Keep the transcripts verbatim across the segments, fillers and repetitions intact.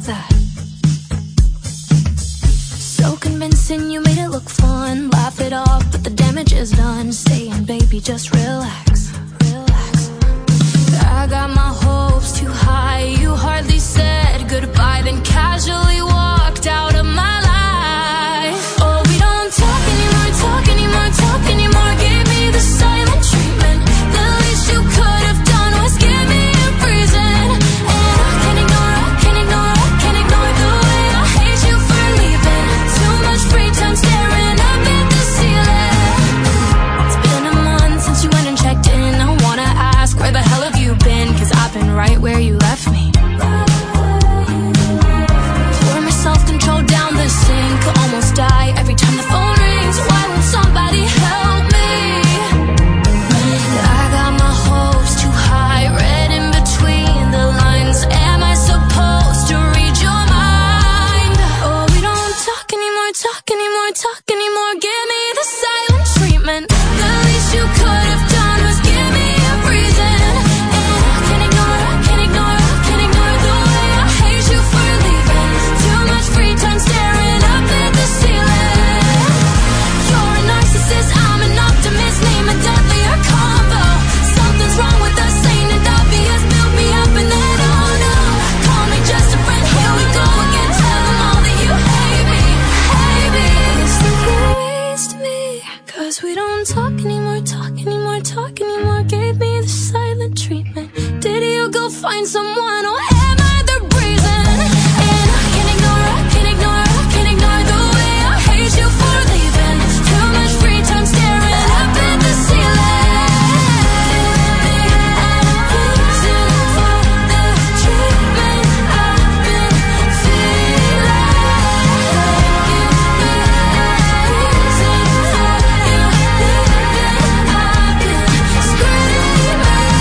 that. So convincing, you made it look fun. Laugh it off, but the damage is done. Saying, baby, just relax, relax. I got my hopes too high. You hardly said goodbye, then casually walked out of my life. Oh, we don't talk anymore, talk anymore, talk anymore. Give me the silent treatment. The least you could have done was give me a reason. And I can't ignore, I can't ignore, I can't ignore the way I hate you for leaving. Too much free time staring up at the ceiling. It's been a month since you went and checked in. I wanna ask, where the hell have you been? Cause I've been right where you left me. Pour my self-control down the sink. Almost die every time the phone rings. Why won't somebody help me? I got my hopes too high, read in between the lines. Am I supposed to read your mind? Oh, we don't talk anymore, talk anymore, talk anymore. Give me the silent treatment. The least you could have done was give me a reason. And I can't ignore, I can't ignore, I can't ignore the way I hate you for leaving. Too much free time staring up at the ceiling. You're a narcissist, I'm an optimist. Name a deadlier combo. Something's wrong with us, ain't it obvious? Build me up and then oh no. Call me just a friend, here we go again. Tell them all that you hate me, hate me. It's like you erased me. Cause we don't talk anymore, talk anymore, talk anymore. Gave me the silent treatment. Did you go find someone or am I the reason? And I can't ignore, I can't ignore, I can't ignore the way I hate you for leaving. Too much free time staring up at the ceiling. Reason for the treatment I've been feeling. Reason for you leaving. I've been screaming.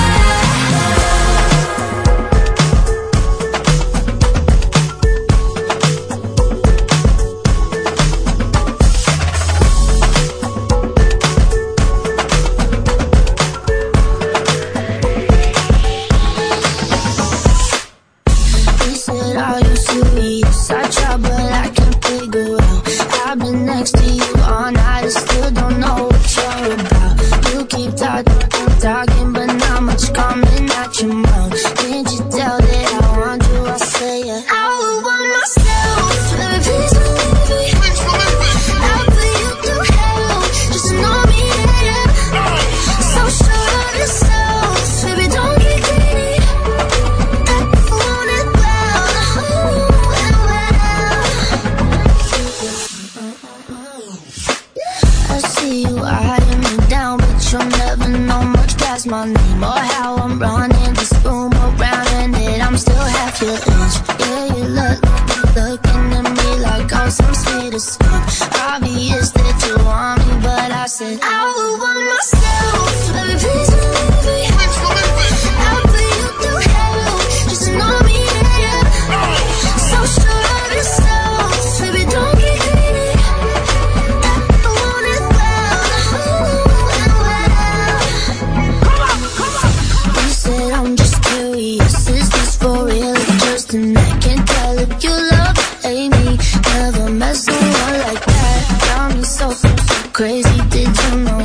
He said, are you serious? I tried, but I can't figure out. I've been next to you all night, I still don't know what you're about. You keep talking, talking, but not much coming out your mouth. Can't you tell that I want you? I say it. I would want myself, baby, please don't leave me. I'll put you through hell, just to know me, yeah. So sure of yourself, baby, don't get greedy. I want it well, ooh, and well. I see you eyeing me down, but you'll never know much past my name or how I'm running this room around, and that I'm still half your age. Yeah, you look, looking at me like I'm some sweet escape. Obvious that you want me, but I said I would want myself, baby, please don't leave me. I'll put you through hell, just to know me, yeah. So sure of yourself, baby, don't get greedy. I want it well, ooh, and well. You said I'm just curious, is this for real or just an act? Can't tell if you love or hate me. Never met someone like that. Got me so, so, so crazy, did you know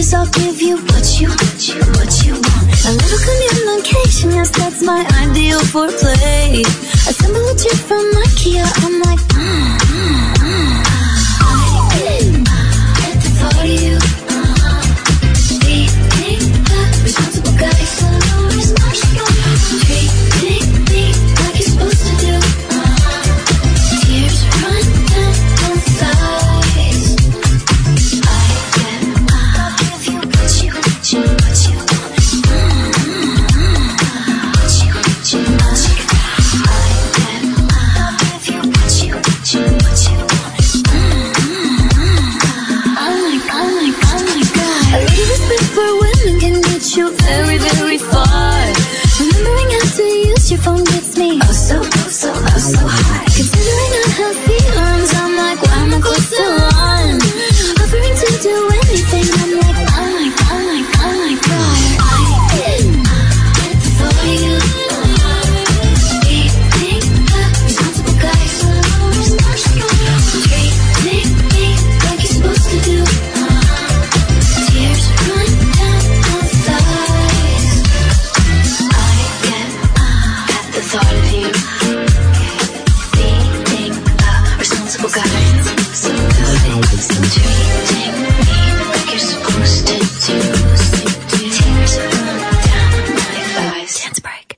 promise I'll give you what you, what you, what you want. A little communication, yes, that's my ideal foreplay. Assemble a chair from IKEA, I'm like, mm, mm, mm. At the thought of you, uh-huh. Being the responsible guy, so it's marshmallow. Treating me like you're supposed to do, uh-huh. Tears run down both thighs. I get, I'll give you what you, what you, what you want. Mm-hmm. What you, what you, what you. I get, I'll give you what you, what you, what you want. Mm-hmm. Oh my, oh my, oh my God. A little respect for women can get you very, very far. Remembering how to use your phone gets me oh so, oh so, oh so high. Considering I have feelings, I'm like, why am I close to one? Offering to do anything, I'm like, oh my, oh my, oh my God. I get at the thought of you. Being the responsible guy, so it's marshmallow. Treating me like you're supposed to do. Tears run down both thighs. I get at the thought of you. Being a responsible guy, so treating me like you're supposed to do. Tears run down my thighs. Dance break.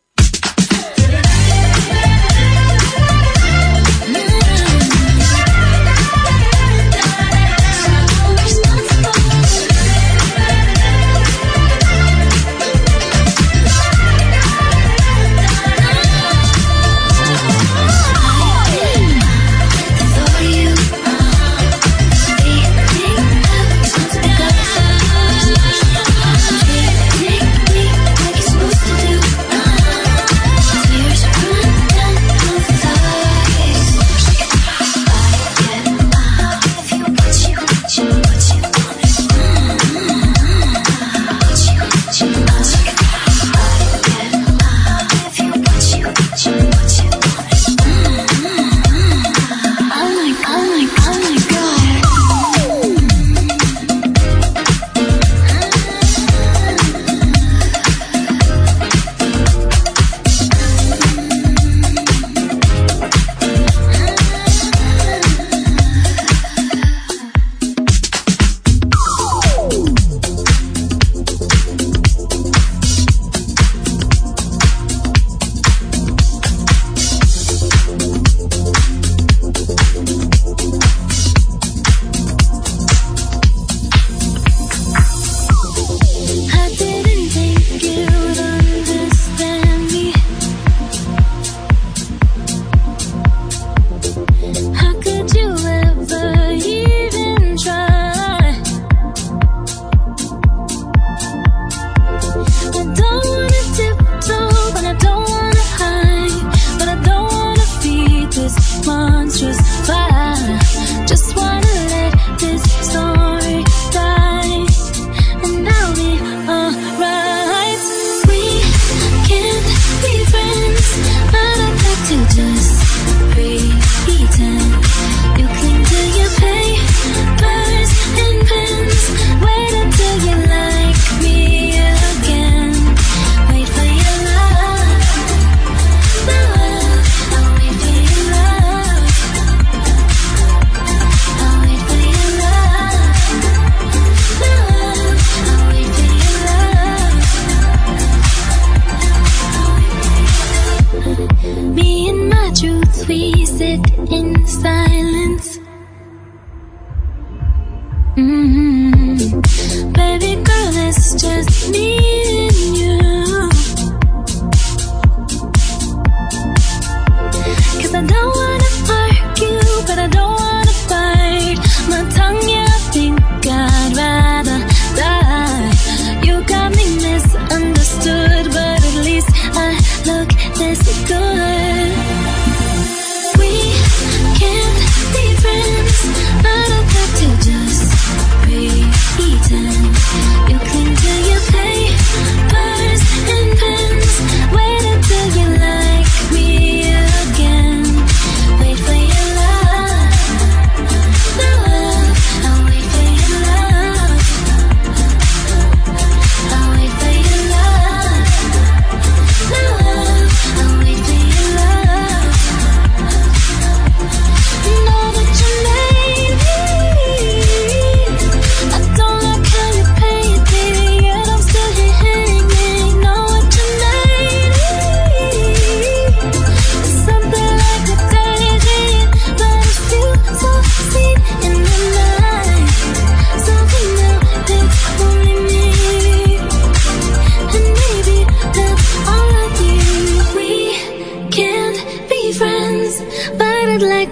You cling to your pain.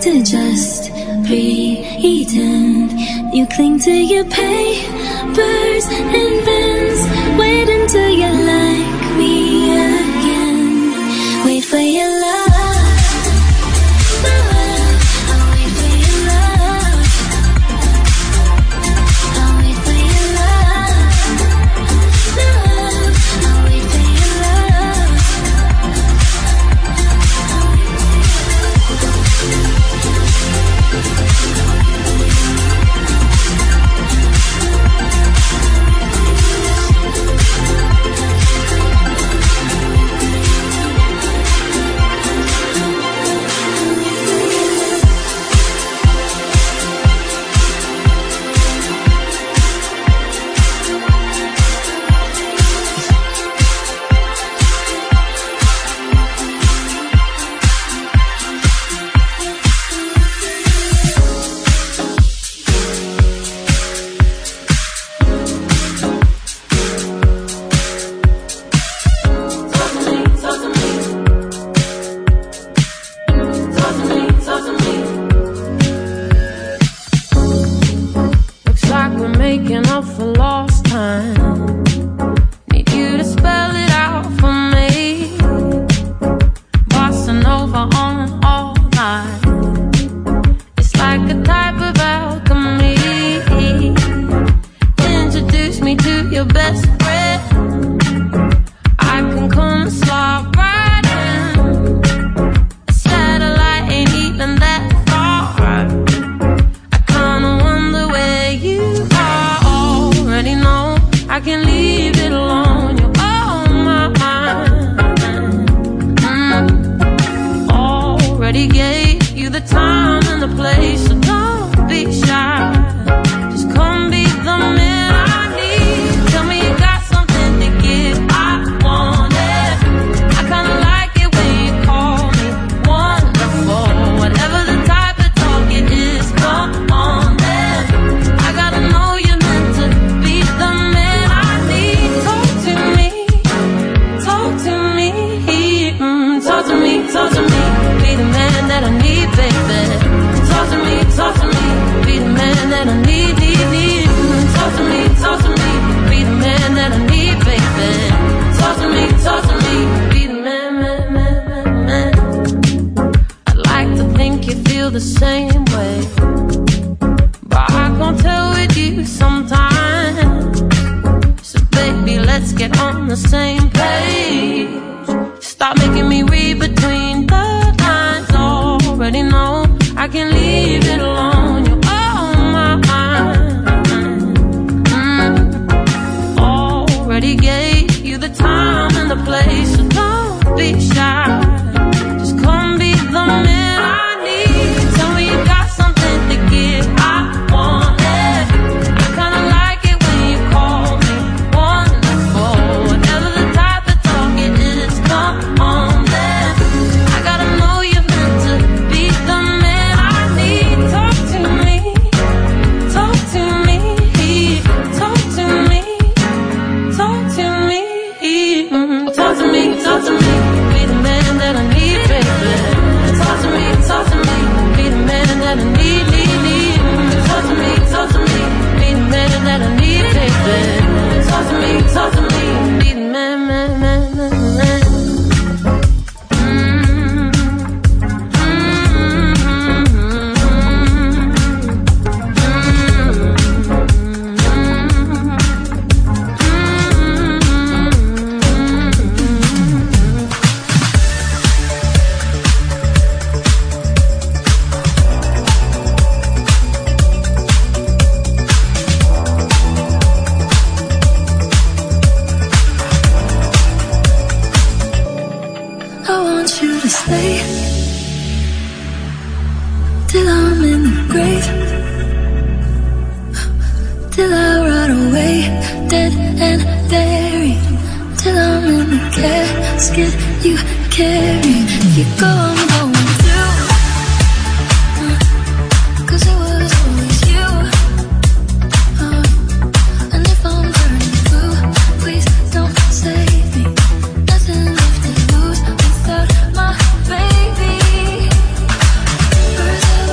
to just pretend. You cling to your papers and pens. Wait until you like me again. Wait for your love. Without my baby, birds of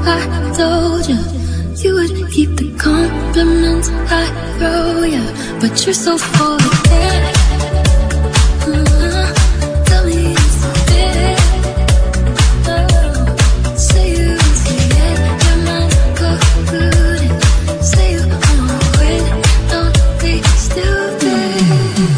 I told you you would keep the compliments I throw you, but you're so full of it. Uh, tell me it's it. Oh, say you see it, your mind polluted. Say you won't quit, don't be stupid.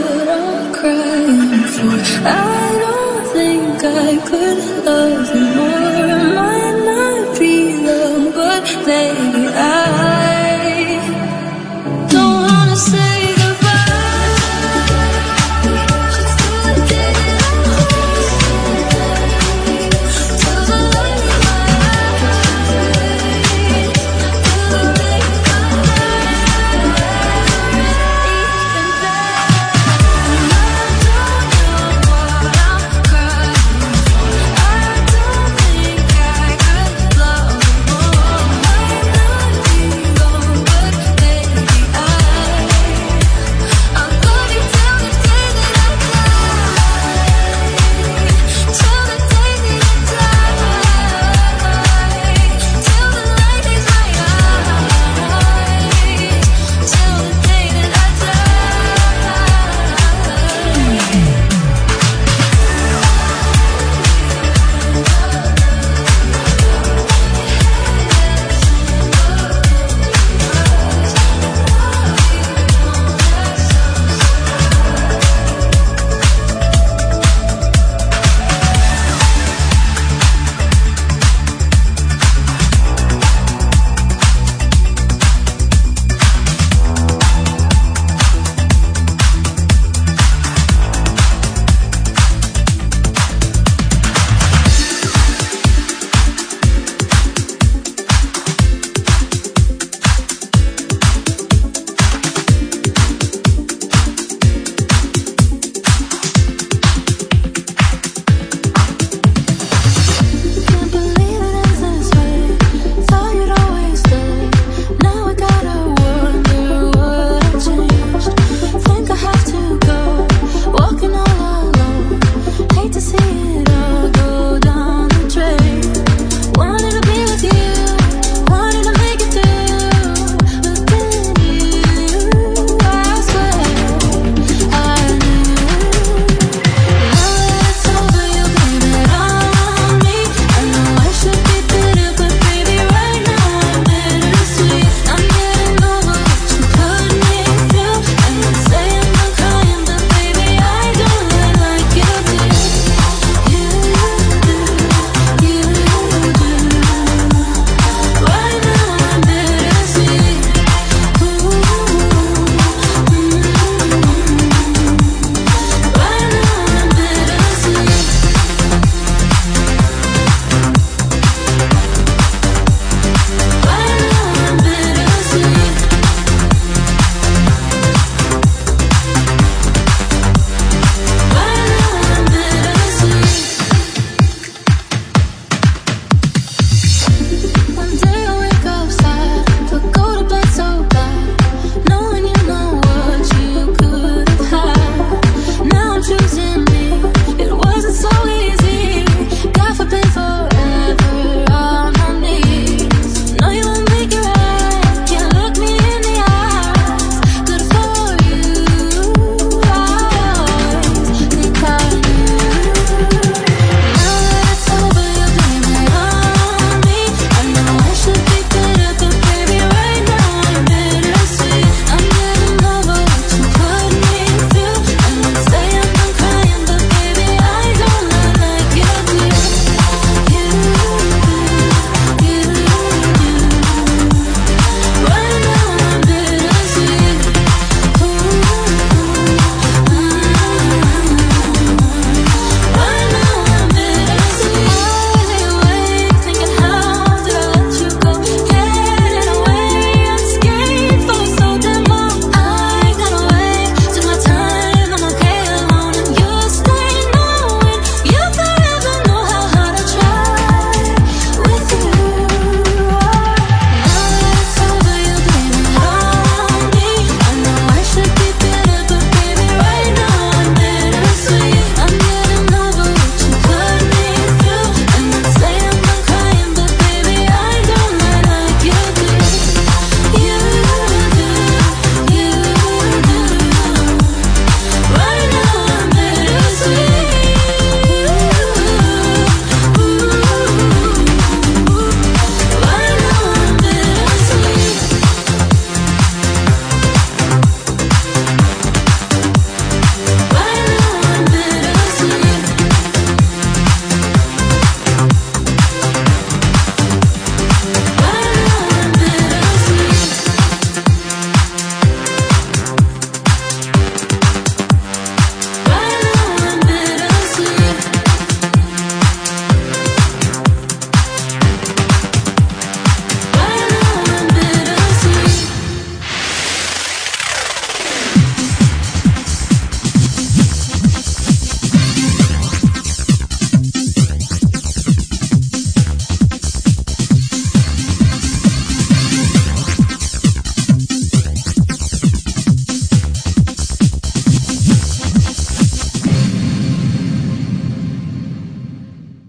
I don't think I could love you more.